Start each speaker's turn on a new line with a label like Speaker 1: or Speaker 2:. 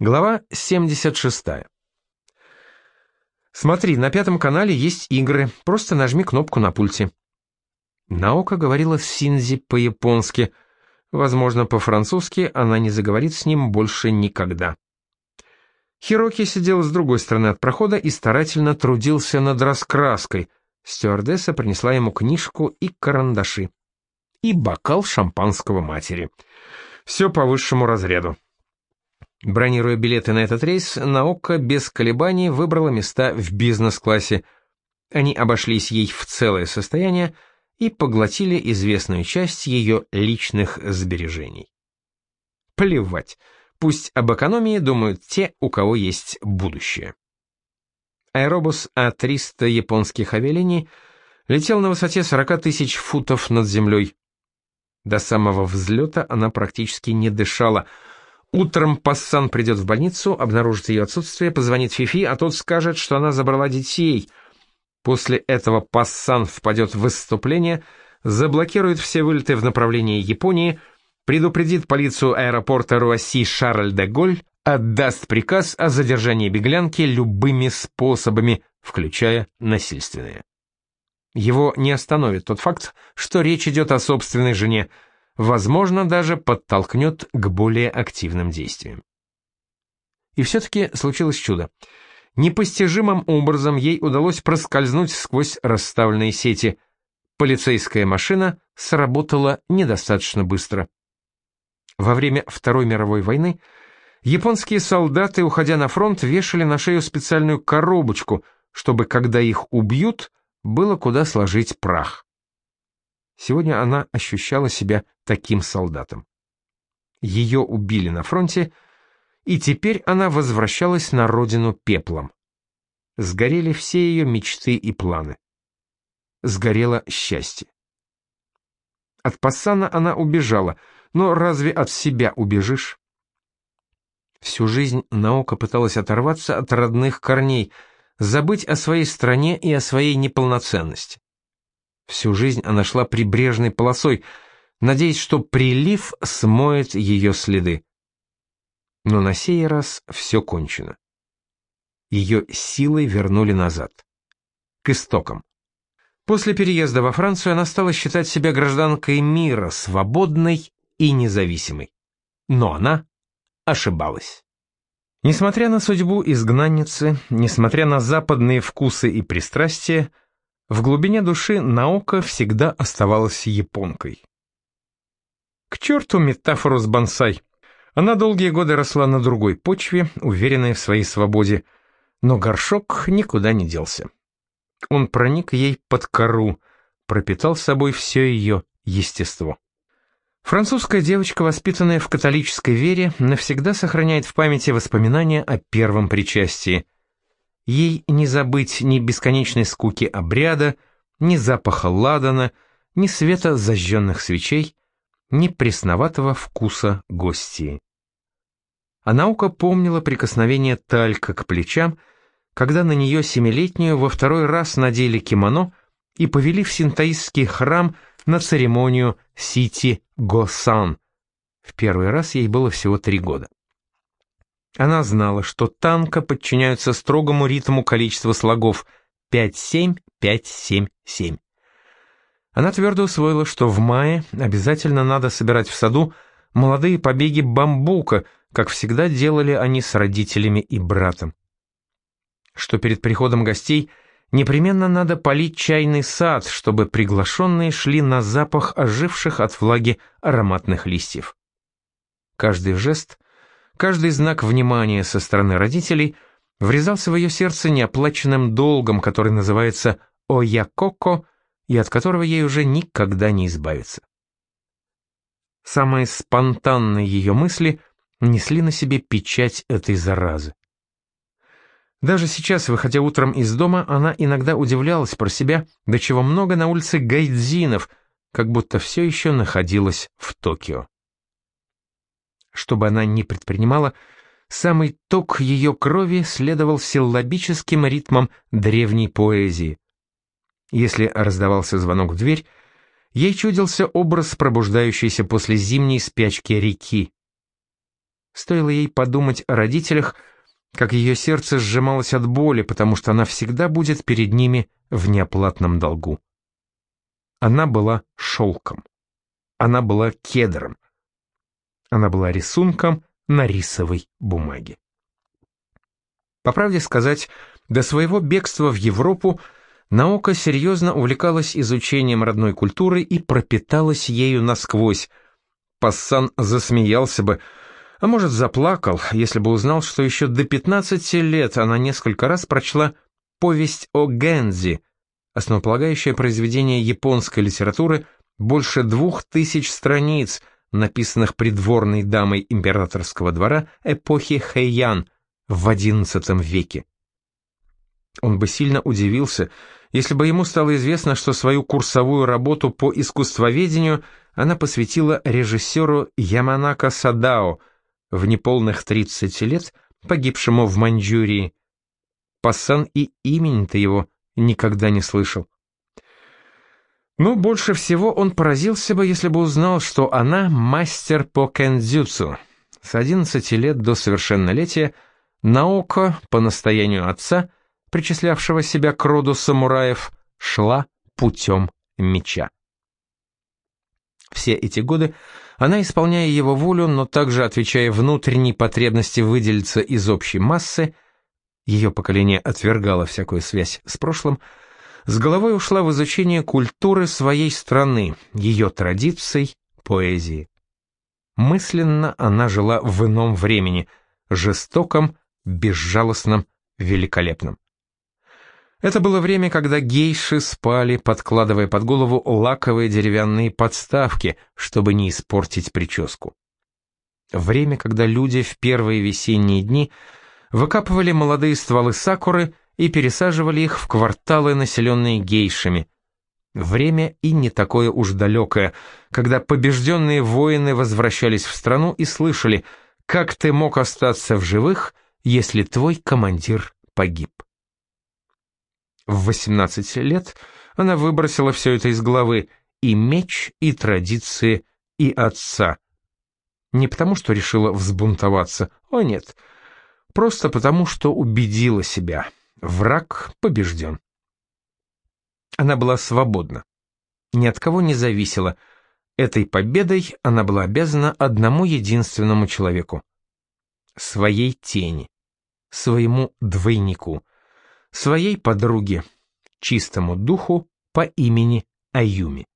Speaker 1: Глава 76. «Смотри, на Пятом канале есть игры, просто нажми кнопку на пульте». Наока говорила с Синдзи по-японски, возможно, по-французски она не заговорит с ним больше никогда. Хироки сидел с другой стороны от прохода и старательно трудился над раскраской. Стюардесса принесла ему книжку и карандаши. И бокал шампанского матери. Все по высшему разряду. Бронируя билеты на этот рейс, Наока без колебаний выбрала места в бизнес-классе. Они обошлись ей в целое состояние и поглотили известную часть ее личных сбережений. Плевать, пусть об экономии думают те, у кого есть будущее. Аэробус А-300 японских авиалиний летел на высоте 40 тысяч футов над землей. До самого взлета она практически не дышала. Утром Пассан придет в больницу, обнаружит ее отсутствие, позвонит Фифи, а тот скажет, что она забрала детей. После этого Пассан впадет в выступление, заблокирует все вылеты в направлении Японии, предупредит полицию аэропорта Руасси-Шарль-де-Голь, отдаст приказ о задержании беглянки любыми способами, включая насильственные. Его не остановит тот факт, что речь идет о собственной жене, возможно, даже подтолкнет к более активным действиям. И все-таки случилось чудо. Непостижимым образом ей удалось проскользнуть сквозь расставленные сети. Полицейская машина сработала недостаточно быстро. Во время Второй мировой войны японские солдаты, уходя на фронт, вешали на шею специальную коробочку, чтобы, когда их убьют, было куда сложить прах. Сегодня она ощущала себя таким солдатом. Ее убили на фронте, и теперь она возвращалась на родину пеплом. Сгорели все ее мечты и планы. Сгорело счастье. От Пассана она убежала, но разве от себя убежишь? Всю жизнь Наока пыталась оторваться от родных корней, забыть о своей стране и о своей неполноценности. Всю жизнь она шла прибрежной полосой, надеясь, что прилив смоет ее следы. Но на сей раз все кончено. Ее силой вернули назад, к истокам. После переезда во Францию она стала считать себя гражданкой мира, свободной и независимой. Но она ошибалась. Несмотря на судьбу изгнанницы, несмотря на западные вкусы и пристрастия, в глубине души Наока всегда оставалась японкой. К черту метафору с бонсай. Она долгие годы росла на другой почве, уверенная в своей свободе, но горшок никуда не делся. Он проник ей под кору, пропитал собой все ее естество. Французская девочка, воспитанная в католической вере, навсегда сохраняет в памяти воспоминания о первом причастии. Ей не забыть ни бесконечной скуки обряда, ни запаха ладана, ни света зажженных свечей, ни пресноватого вкуса гостии. А Наока помнила прикосновение талька к плечам, когда на нее 7-летнюю во второй раз надели кимоно и повели в синтоистский храм на церемонию Сити-Го-Сан. В первый раз ей было всего 3 года. Она знала, что танго подчиняются строгому ритму количества слогов 5-7, 5-7-7. Она твердо усвоила, что в мае обязательно надо собирать в саду молодые побеги бамбука, как всегда делали они с родителями и братом. Что перед приходом гостей непременно надо полить чайный сад, чтобы приглашенные шли на запах оживших от влаги ароматных листьев. Каждый жест, каждый знак внимания со стороны родителей врезался в ее сердце неоплаченным долгом, который называется «оякоко», и от которого ей уже никогда не избавиться. Самые спонтанные ее мысли несли на себе печать этой заразы. Даже сейчас, выходя утром из дома, она иногда удивлялась про себя, до чего много на улице гайдзинов, как будто все еще находилась в Токио. Что бы она ни предпринимала, самый ток ее крови следовал силлабическим ритмам древней поэзии. Если раздавался звонок в дверь, ей чудился образ пробуждающейся после зимней спячки реки. Стоило ей подумать о родителях, как ее сердце сжималось от боли, потому что она всегда будет перед ними в неоплатном долгу. Она была шелком. Она была кедром. Она была рисунком на рисовой бумаге. По правде сказать, до своего бегства в Европу Наока серьезно увлекалась изучением родной культуры и пропиталась ею насквозь. Пассан засмеялся бы, а может заплакал, если бы узнал, что еще до 15 лет она несколько раз прочла «Повесть о Гэнзи», основополагающее произведение японской литературы, больше 2000 страниц, написанных придворной дамой императорского двора эпохи Хэйян в XI веке. Он бы сильно удивился, если бы ему стало известно, что свою курсовую работу по искусствоведению она посвятила режиссеру Яманака Садао, в неполных 30 лет погибшему в Маньчжурии. Пассан и имени-то его никогда не слышал. Но больше всего он поразился бы, если бы узнал, что она мастер по кэндзюцу. С 11 лет до совершеннолетия Наока, по настоянию отца, причислявшего себя к роду самураев, шла путем меча. Все эти годы она, исполняя его волю, но также отвечая внутренней потребности выделиться из общей массы, ее поколение отвергало всякую связь с прошлым, с головой ушла в изучение культуры своей страны, ее традиций, поэзии. Мысленно она жила в ином времени, жестоком, безжалостном, великолепном. Это было время, когда гейши спали, подкладывая под голову лаковые деревянные подставки, чтобы не испортить прическу. Время, когда люди в первые весенние дни выкапывали молодые стволы сакуры и пересаживали их в кварталы, населенные гейшами. Время и не такое уж далекое, когда побежденные воины возвращались в страну и слышали, как ты мог остаться в живых, если твой командир погиб. В 18 лет она выбросила все это из головы, и меч, и традиции, и отца. Не потому, что решила взбунтоваться, о нет, просто потому, что убедила себя. Враг побежден. Она была свободна, ни от кого не зависела. Этой победой она была обязана одному единственному человеку. Своей тени, своему двойнику, своей подруге, чистому духу по имени Аюми.